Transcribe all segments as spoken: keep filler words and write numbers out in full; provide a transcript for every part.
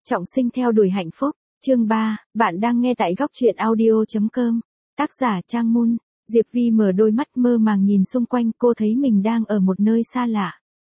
Trọng sinh theo đuổi hạnh phúc, chương ba, bạn đang nghe tại góc truyện audio chấm com, tác giả Trang Mun. Diệp Vi mở đôi mắt mơ màng nhìn xung quanh, cô thấy mình đang ở một nơi xa lạ.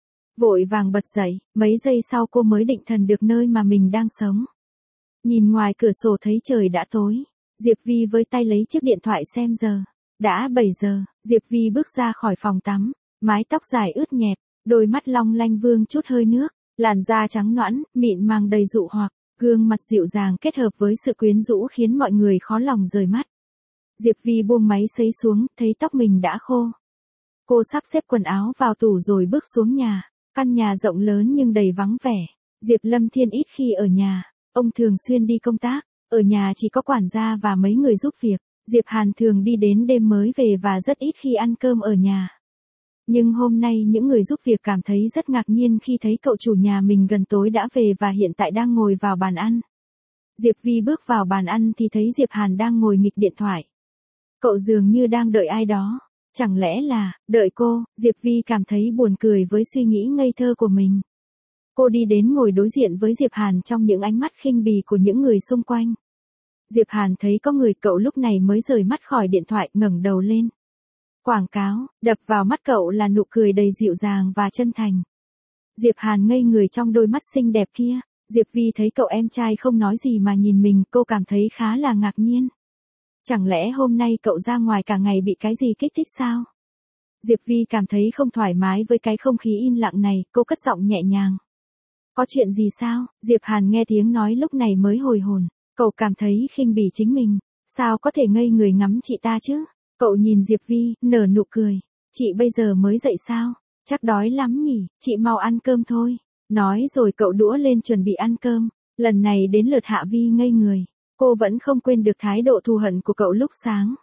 Vội vàng bật dậy, mấy giây sau cô mới định thần được nơi mà mình đang sống. Nhìn ngoài cửa sổ thấy trời đã tối, Diệp Vi với tay lấy chiếc điện thoại xem giờ. Đã bảy giờ, Diệp Vi bước ra khỏi phòng tắm, mái tóc dài ướt nhẹp, đôi mắt long lanh vương chút hơi nước, làn da trắng nõn, mịn màng đầy dụ hoặc, gương mặt dịu dàng kết hợp với sự quyến rũ khiến mọi người khó lòng rời mắt. Diệp Vi buông máy sấy xuống, thấy tóc mình đã khô. Cô sắp xếp quần áo vào tủ rồi bước xuống nhà. Căn nhà rộng lớn nhưng đầy vắng vẻ. Diệp Lâm Thiên ít khi ở nhà, ông thường xuyên đi công tác, ở nhà chỉ có quản gia và mấy người giúp việc. Diệp Hàn thường đi đến đêm mới về và rất ít khi ăn cơm ở nhà. Nhưng hôm nay những người giúp việc cảm thấy rất ngạc nhiên khi thấy cậu chủ nhà mình gần tối đã về và hiện tại đang ngồi vào bàn ăn. Diệp Vi bước vào bàn ăn thì thấy Diệp Hàn đang ngồi nghịch điện thoại. Cậu dường như đang đợi ai đó. Chẳng lẽ là, đợi cô? Diệp Vi cảm thấy buồn cười với suy nghĩ ngây thơ của mình. Cô đi đến ngồi đối diện với Diệp Hàn trong những ánh mắt khinh bỉ của những người xung quanh. Diệp Hàn thấy có người, cậu lúc này mới rời mắt khỏi điện thoại, ngẩng đầu lên. Quảng cáo, đập vào mắt cậu là nụ cười đầy dịu dàng và chân thành. Diệp Hàn ngây người trong đôi mắt xinh đẹp kia. Diệp Vi thấy cậu em trai không nói gì mà nhìn mình, cô cảm thấy khá là ngạc nhiên. Chẳng lẽ hôm nay cậu ra ngoài cả ngày bị cái gì kích thích sao? Diệp Vi cảm thấy không thoải mái với cái không khí im lặng này, cô cất giọng nhẹ nhàng. Có chuyện gì sao? Diệp Hàn nghe tiếng nói lúc này mới hồi hồn. Cậu cảm thấy khinh bỉ chính mình. Sao có thể ngây người ngắm chị ta chứ? Cậu nhìn Diệp Vi, nở nụ cười. Chị bây giờ mới dậy sao? Chắc đói lắm nhỉ, chị mau ăn cơm thôi. Nói rồi cậu đũa lên chuẩn bị ăn cơm. Lần này đến lượt Hạ Vi ngây người. Cô vẫn không quên được thái độ thù hận của cậu lúc sáng.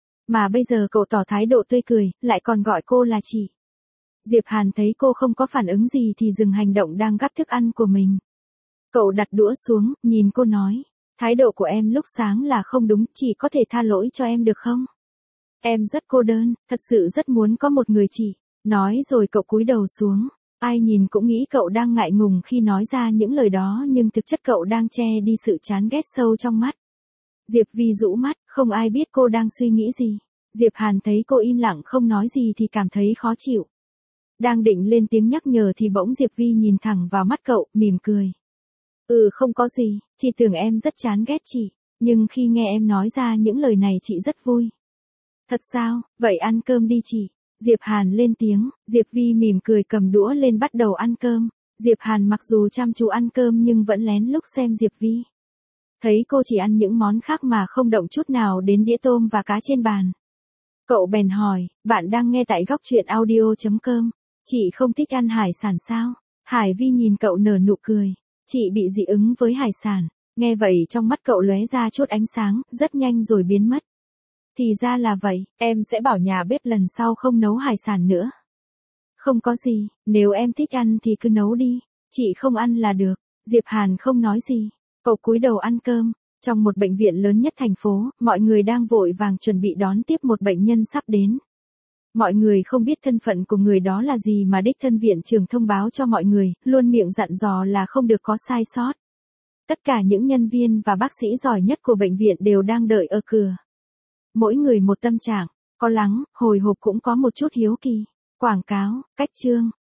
Mà bây giờ cậu tỏ thái độ tươi cười, lại còn gọi cô là chị. Diệp Hàn thấy cô không có phản ứng gì thì dừng hành động đang gắp thức ăn của mình. Cậu đặt đũa xuống, nhìn cô nói. Thái độ của em lúc sáng là không đúng, chị có thể tha lỗi cho em được không? Em rất cô đơn, thật sự rất muốn có một người chị. Nói rồi cậu cúi đầu xuống. Ai nhìn cũng nghĩ cậu đang ngại ngùng khi nói ra những lời đó, nhưng thực chất cậu đang che đi sự chán ghét sâu trong mắt. Diệp Vi rũ mắt, không ai biết cô đang suy nghĩ gì. Diệp Hàn thấy cô im lặng không nói gì thì cảm thấy khó chịu. Đang định lên tiếng nhắc nhở thì bỗng Diệp Vi nhìn thẳng vào mắt cậu, mỉm cười. Ừ, không có gì, chị tưởng em rất chán ghét chị, nhưng khi nghe em nói ra những lời này chị rất vui. Thật sao? Vậy ăn cơm đi chị. Diệp Hàn lên tiếng, Diệp Vi mỉm cười cầm đũa lên bắt đầu ăn cơm. Diệp Hàn mặc dù chăm chú ăn cơm nhưng vẫn lén lút xem Diệp Vi. Thấy cô chỉ ăn những món khác mà không động chút nào đến đĩa tôm và cá trên bàn. Cậu bèn hỏi, bạn đang nghe tại góc truyện audio chấm com, chị không thích ăn hải sản sao? Hải Vi nhìn cậu nở nụ cười, chị bị dị ứng với hải sản. Nghe vậy trong mắt cậu lóe ra chút ánh sáng, rất nhanh rồi biến mất. Thì ra là vậy, em sẽ bảo nhà bếp lần sau không nấu hải sản nữa. Không có gì, nếu em thích ăn thì cứ nấu đi, chị không ăn là được. Diệp Hàn không nói gì, cậu cúi đầu ăn cơm. Trong một bệnh viện lớn nhất thành phố, mọi người đang vội vàng chuẩn bị đón tiếp một bệnh nhân sắp đến. Mọi người không biết thân phận của người đó là gì mà đích thân viện trưởng thông báo cho mọi người, luôn miệng dặn dò là không được có sai sót. Tất cả những nhân viên và bác sĩ giỏi nhất của bệnh viện đều đang đợi ở cửa. Mỗi người một tâm trạng, có lắng, hồi hộp cũng có một chút hiếu kỳ. Quảng cáo, cách chương,